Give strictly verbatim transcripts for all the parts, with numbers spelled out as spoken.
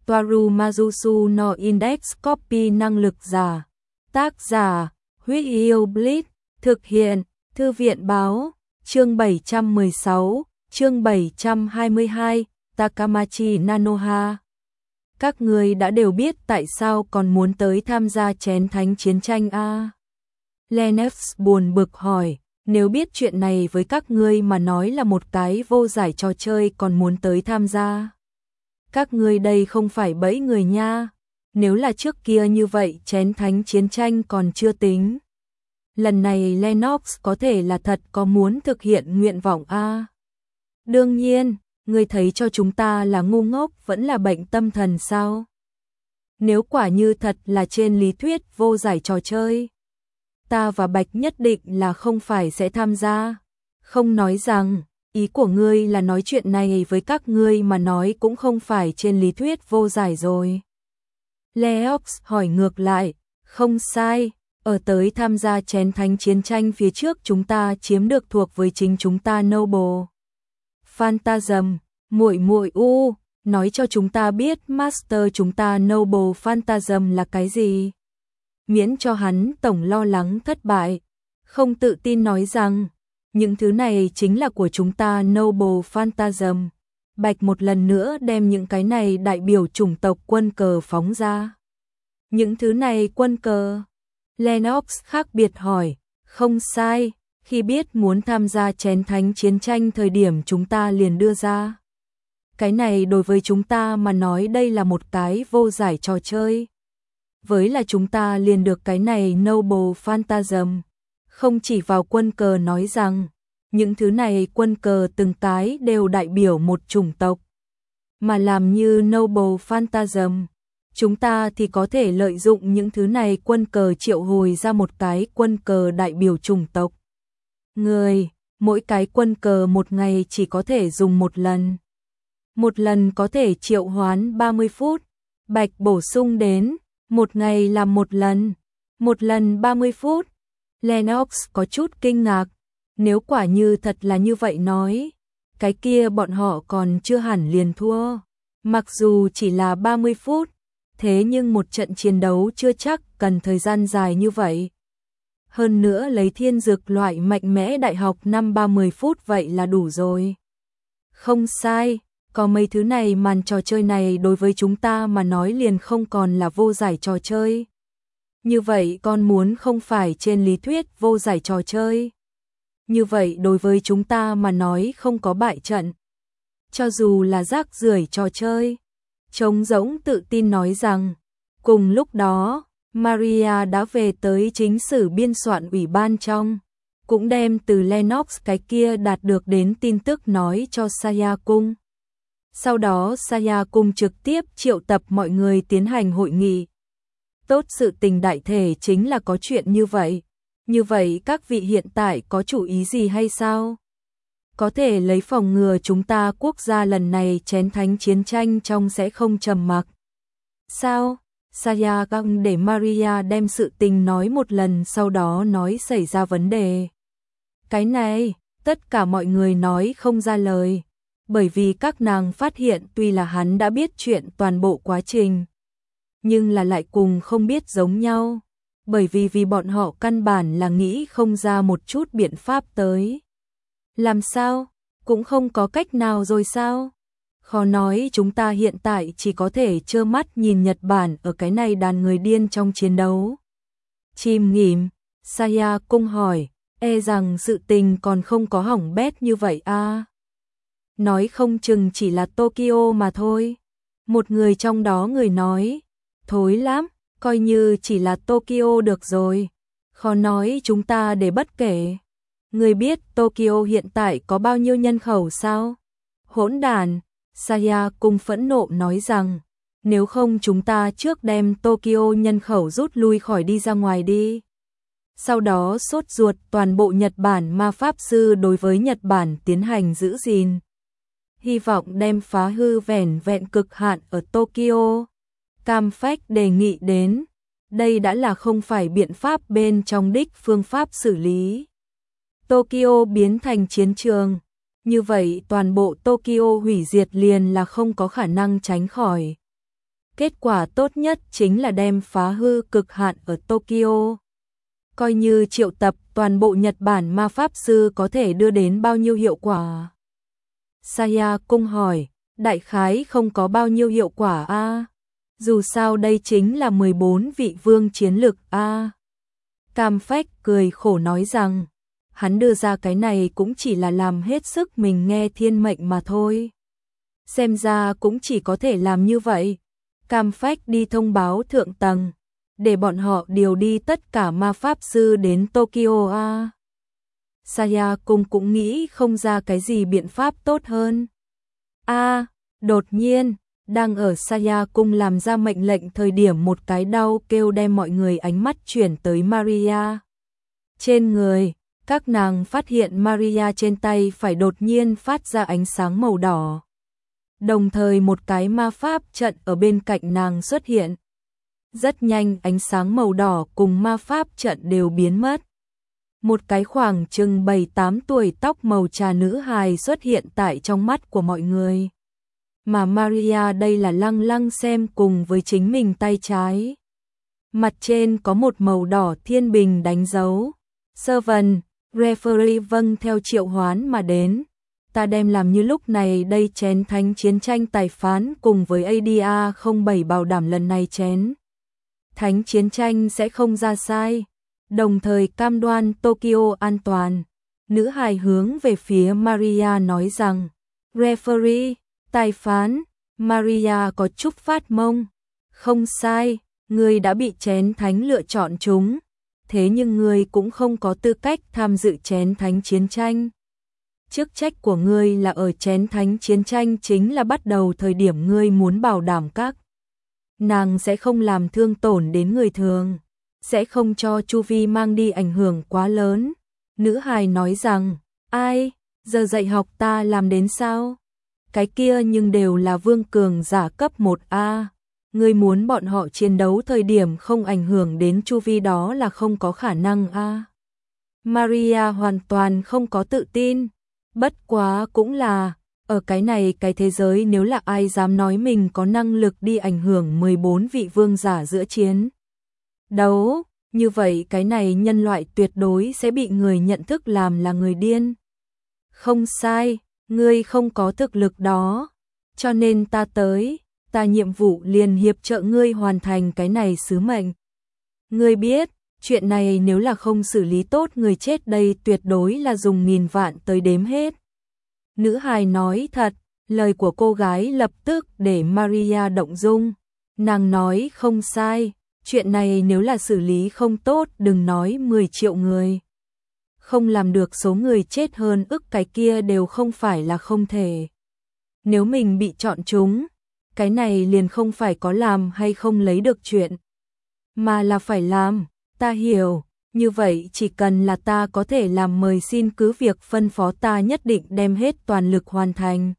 Toaru Majusu no Index Copy năng lực giả. Tác giả, Huyết Yêu Blitz, thực hiện, Thư viện báo, chương bảy trăm mười sáu, chương bảy trăm hai mươi hai, Takamachi Nanoha. Các người đã đều biết tại sao còn muốn tới tham gia chén thánh chiến tranh a? Lennox buồn bực hỏi, nếu biết chuyện này với các ngươi mà nói là một cái vô giải trò chơi còn muốn tới tham gia. Các ngươi đây không phải bẫy người nha, nếu là trước kia như vậy chén thánh chiến tranh còn chưa tính. Lần này Lennox có thể là thật có muốn thực hiện nguyện vọng a. Đương nhiên, ngươi thấy cho chúng ta là ngu ngốc vẫn là bệnh tâm thần sao? Nếu quả như thật là trên lý thuyết vô giải trò chơi, ta và Bạch nhất định là không phải sẽ tham gia. Không nói rằng, ý của ngươi là nói chuyện này với các ngươi mà nói cũng không phải trên lý thuyết vô giải rồi. Leox hỏi ngược lại, không sai, ở tới tham gia chén thánh chiến tranh phía trước chúng ta chiếm được thuộc với chính chúng ta Noble Phantasm, muội muội u, nói cho chúng ta biết Master chúng ta Noble Phantasm là cái gì. Miễn cho hắn tổng lo lắng thất bại, không tự tin nói rằng, những thứ này chính là của chúng ta Noble Phantasm. Bạch một lần nữa đem những cái này đại biểu chủng tộc quân cờ phóng ra. Những thứ này quân cờ? Lennox khác biệt hỏi, không sai, khi biết muốn tham gia chén thánh chiến tranh thời điểm chúng ta liền đưa ra. Cái này đối với chúng ta mà nói đây là một cái vô giải trò chơi. Với là chúng ta liền được cái này Noble Phantasm, không chỉ vào quân cờ nói rằng, những thứ này quân cờ từng cái đều đại biểu một chủng tộc, mà làm như Noble Phantasm, chúng ta thì có thể lợi dụng những thứ này quân cờ triệu hồi ra một cái quân cờ đại biểu chủng tộc. Người, mỗi cái quân cờ một ngày chỉ có thể dùng một lần. Một lần có thể triệu hoán ba mươi phút, Bạch bổ sung đến, một ngày làm một lần, một lần ba mươi phút. Lennox có chút kinh ngạc, nếu quả như thật là như vậy nói, cái kia bọn họ còn chưa hẳn liền thua. Mặc dù chỉ là ba mươi phút, thế nhưng một trận chiến đấu chưa chắc cần thời gian dài như vậy. Hơn nữa lấy thiên dược loại mạnh mẽ đại học năm ba mươi phút vậy là đủ rồi. Không sai, có mấy thứ này màn trò chơi này đối với chúng ta mà nói liền không còn là vô giải trò chơi. Như vậy con muốn không phải trên lý thuyết vô giải trò chơi. Như vậy đối với chúng ta mà nói không có bại trận. Cho dù là rác rưởi trò chơi. Trống rỗng tự tin nói rằng, cùng lúc đó, Maria đã về tới chính sử biên soạn ủy ban trong, cũng đem từ Lennox cái kia đạt được đến tin tức nói cho Saya Cung. Sau đó Saya Cung trực tiếp triệu tập mọi người tiến hành hội nghị. Tốt, sự tình đại thể chính là có chuyện như vậy. Như vậy các vị hiện tại có chủ ý gì hay sao? Có thể lấy phòng ngừa chúng ta quốc gia lần này chén thánh chiến tranh trong sẽ không trầm mặc. Sao? Saya Cung để Maria đem sự tình nói một lần sau đó nói xảy ra vấn đề. Cái này, tất cả mọi người nói không ra lời. Bởi vì các nàng phát hiện tuy là hắn đã biết chuyện toàn bộ quá trình, nhưng là lại cùng không biết giống nhau. Bởi vì vì bọn họ căn bản là nghĩ không ra một chút biện pháp tới. Làm sao? Cũng không có cách nào rồi sao? Khó nói, chúng ta hiện tại chỉ có thể trơ mắt nhìn Nhật Bản ở cái này đàn người điên trong chiến đấu. Chìm nghỉm, Saya Cung hỏi, e rằng sự tình còn không có hỏng bét như vậy à? Nói không chừng chỉ là Tokyo mà thôi. Một người trong đó người nói, thối lắm, coi như chỉ là Tokyo được rồi. Khó nói, chúng ta để bất kể. Người biết Tokyo hiện tại có bao nhiêu nhân khẩu sao? Hỗn đản, Saya Cung phẫn nộ nói rằng, nếu không chúng ta trước đem Tokyo nhân khẩu rút lui khỏi đi ra ngoài đi. Sau đó sốt ruột toàn bộ Nhật Bản ma pháp sư đối với Nhật Bản tiến hành giữ gìn. Hy vọng đem phá hư vẻn vẹn cực hạn ở Tokyo. Cam Phách đề nghị đến, đây đã là không phải biện pháp bên trong đích phương pháp xử lý. Tokyo biến thành chiến trường, như vậy toàn bộ Tokyo hủy diệt liền là không có khả năng tránh khỏi. Kết quả tốt nhất chính là đem phá hư cực hạn ở Tokyo. Coi như triệu tập toàn bộ Nhật Bản ma pháp sư có thể đưa đến bao nhiêu hiệu quả? Saya cung hỏi, đại khái không có bao nhiêu hiệu quả a. Dù sao đây chính là mười bốn vị vương chiến lực a. Cam Phách cười khổ nói rằng, hắn đưa ra cái này cũng chỉ là làm hết sức mình nghe thiên mệnh mà thôi. Xem ra cũng chỉ có thể làm như vậy. Cam Phách đi thông báo thượng tầng, để bọn họ điều đi tất cả ma pháp sư đến Tokyo a. Saya cung cũng nghĩ không ra cái gì biện pháp tốt hơn. A, đột nhiên, đang ở Saya cung làm ra mệnh lệnh thời điểm một cái đau kêu đem mọi người ánh mắt chuyển tới Maria. Trên người, các nàng phát hiện Maria trên tay phải đột nhiên phát ra ánh sáng màu đỏ. Đồng thời một cái ma pháp trận ở bên cạnh nàng xuất hiện. Rất nhanh ánh sáng màu đỏ cùng ma pháp trận đều biến mất. Một cái khoảng chừng bảy tám tuổi tóc màu trà nữ hài xuất hiện tại trong mắt của mọi người. Mà Maria đây là lăng lăng xem cùng với chính mình tay trái. Mặt trên có một màu đỏ thiên bình đánh dấu. Servant, referee vâng theo triệu hoán mà đến. Ta đem làm như lúc này đây chén thánh chiến tranh tài phán cùng với a đê a không bảy bảo đảm lần này chén thánh chiến tranh sẽ không ra sai, đồng thời cam đoan Tokyo an toàn. Nữ hài hướng về phía Maria nói rằng, referee, tài phán. Maria có chút phát mông. Không sai, ngươi đã bị chén thánh lựa chọn chúng, thế nhưng ngươi cũng không có tư cách tham dự chén thánh chiến tranh. Chức trách của ngươi là ở chén thánh chiến tranh chính là bắt đầu thời điểm ngươi muốn bảo đảm các nàng sẽ không làm thương tổn đến người thường, sẽ không cho chu vi mang đi ảnh hưởng quá lớn. Nữ hài nói rằng, ai, giờ dạy học ta làm đến sao? Cái kia nhưng đều là vương cường giả cấp một A. Ngươi muốn bọn họ chiến đấu thời điểm không ảnh hưởng đến chu vi đó là không có khả năng A. Maria hoàn toàn không có tự tin. Bất quá cũng là, ở cái này cái thế giới nếu là ai dám nói mình có năng lực đi ảnh hưởng mười bốn vị vương giả giữa chiến đấu, như vậy cái này nhân loại tuyệt đối sẽ bị người nhận thức làm là người điên. Không sai, ngươi không có thực lực đó, cho nên ta tới, ta nhiệm vụ liền hiệp trợ ngươi hoàn thành cái này sứ mệnh. Ngươi biết, chuyện này nếu là không xử lý tốt người chết đây tuyệt đối là dùng nghìn vạn tới đếm hết. Nữ hài nói thật, lời của cô gái lập tức để Maria động dung. Nàng nói không sai, chuyện này nếu là xử lý không tốt đừng nói mười triệu người. Không làm được số người chết hơn ức cái kia đều không phải là không thể. Nếu mình bị chọn chúng, cái này liền không phải có làm hay không lấy được chuyện, mà là phải làm. Ta hiểu, như vậy chỉ cần là ta có thể làm mời xin cứ việc phân phó ta nhất định đem hết toàn lực hoàn thành.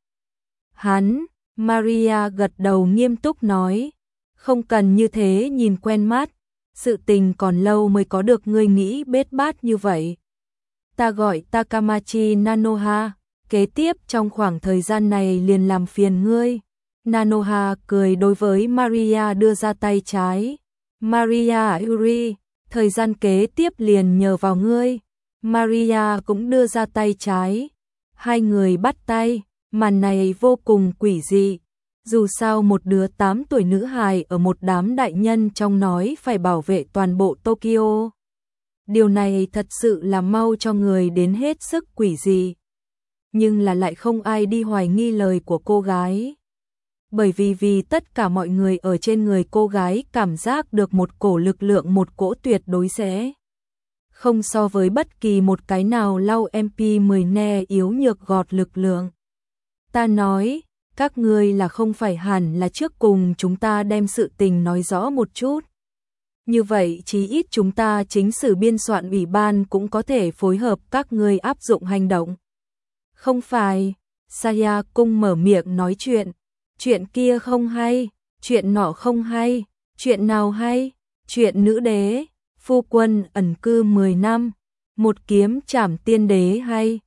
Hắn, Maria gật đầu nghiêm túc nói, không cần như thế nhìn quen mắt, sự tình còn lâu mới có được ngươi nghĩ bết bát như vậy. Ta gọi Takamachi Nanoha, kế tiếp trong khoảng thời gian này liền làm phiền ngươi. Nanoha cười đối với Maria đưa ra tay trái. Maria Yuri, thời gian kế tiếp liền nhờ vào ngươi. Maria cũng đưa ra tay trái. Hai người bắt tay, màn này vô cùng quỷ dị. Dù sao một đứa tám tuổi nữ hài ở một đám đại nhân trong nói phải bảo vệ toàn bộ Tokyo. Điều này thật sự là mau cho người đến hết sức quỷ dị. Nhưng là lại không ai đi hoài nghi lời của cô gái. Bởi vì vì tất cả mọi người ở trên người cô gái cảm giác được một cổ lực lượng, một cỗ tuyệt đối sẽ không so với bất kỳ một cái nào lau em pê mười ne yếu nhược gọt lực lượng. Ta nói, các ngươi là không phải hẳn là trước cùng chúng ta đem sự tình nói rõ một chút. Như vậy chí ít chúng ta chính sử biên soạn ủy ban cũng có thể phối hợp các ngươi áp dụng hành động. Không phải, Saya cung mở miệng nói chuyện. Chuyện kia không hay, chuyện nọ không hay, chuyện nào hay, chuyện nữ đế, phu quân ẩn cư mười năm, một kiếm trảm tiên đế hay,